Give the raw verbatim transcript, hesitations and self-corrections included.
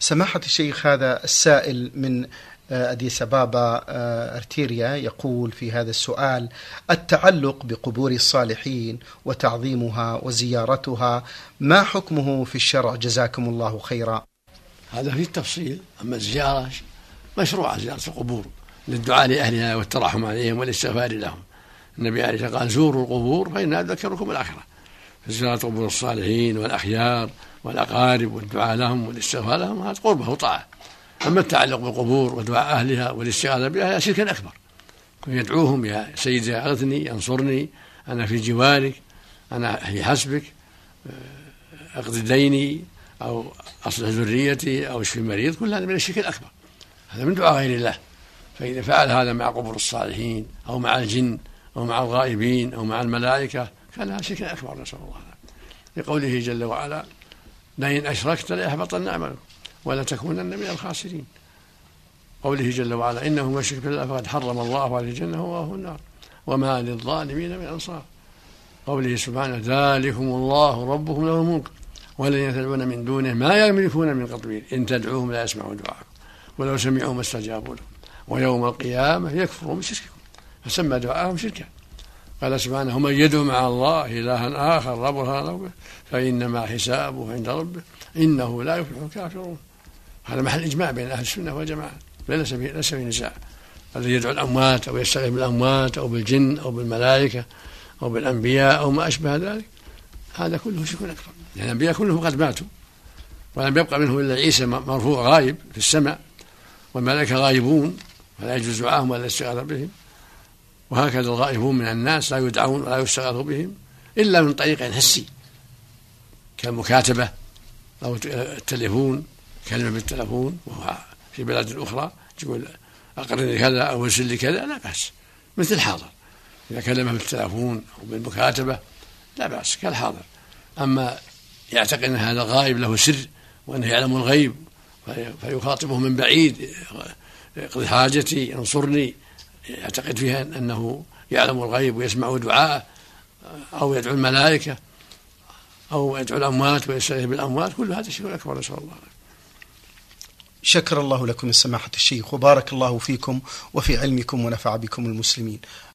سماحة الشيخ، هذا السائل من أديس أبابا أرتيريا يقول في هذا السؤال: التعلق بقبور الصالحين وتعظيمها وزيارتها ما حكمه في الشرع؟ جزاكم الله خيرا. هذا فيه التفصيل. أما الزيارة مشروعة، زيارة القبور للدعاء لأهلها والترحم عليهم والاستغفار لهم. النبي عليه الصلاة والسلام قال: زوروا القبور فإنها تذكركم الآخرة. فزيارة قبور الصالحين والأخيار والأقارب والدعاء لهم والاستغفار لهم هذا قربه وطاعة. أما التعلق بالقبور ودعاء أهلها والاستغاثة بها شرك أكبر، يدعوهم: يا سيدي أغثني، انصرني، أنا في جوارك، أنا في حسبك، أقضي ديني، أو أصلح ذريتي، أو اشفي مريض. كل هذا من الشرك الأكبر، هذا من دعاء غير الله. فإذا فعل هذا مع قبور الصالحين أو مع الجن أو مع الغائبين أو مع الملائكة كان هذا شرك أكبر، نسأل الله. لقوله جل وعلا: لئن أشركت ليحبطن عملك ولا تكونن من الخاسرين. قوله جل وعلا: إنه من يشرك بالله فقد حرم الله عليه الجنة ومأواه النار وما للظالمين من أنصار. قوله سبحانه: ذلكم الله ربكم له الملك والذين تدعون من دونه ما يملكون من قطمير إن تدعوهم لا يسمعوا دعاءكم ولو سمعوا ما استجابوا لهم ويوم القيامة يكفرون بشرككم. فسمى دعاءهم شركا. قال سبحانه: ومن يدعو مع الله إلها آخر لا برهان له فإنما حسابه عند ربه إنه لا يفلح الكافرون. هذا محل إجماع بين أهل السنة والجماعة، ليس فيه نزاع. الذي يدعو الأموات أو يستغيث بالأموات أو بالجن أو بالملائكة أو بالأنبياء أو ما أشبه ذلك هذا كله شرك أكبر، لأن الأنبياء كلهم قد ماتوا ولم يبقى منهم إلا عيسى مرفوع غايب في السماء، والملائكة غائبون فلا يجوز دعاهم ولا الاستغاثة بهم. وهكذا الغائبون من الناس لا يدعون ولا يستغاث بهم إلا من طريق حسي كالمكاتبة أو التليفون، كلمة بالتليفون وهو في بلاد أخرى يقول أقرني كذا أو ارسل لي كذا، لا بأس، مثل الحاضر إذا كلمه بالتليفون أو بالمكاتبة لا بأس كالحاضر. أما يعتقد أن هذا غائب له سر وأنه يعلم الغيب فيخاطبه من بعيد: اقضي حاجتي، انصرني، يعتقد فيها أنه يعلم الغيب ويسمع دعاءه، أو يدعو الملائكة أو يدعو الأموات ويستغيث بالأموات. كل هذا شيء أكبر، نسأل الله. شكر الله لكم سماحة الشيخ وبارك الله فيكم وفي علمكم ونفع بكم المسلمين.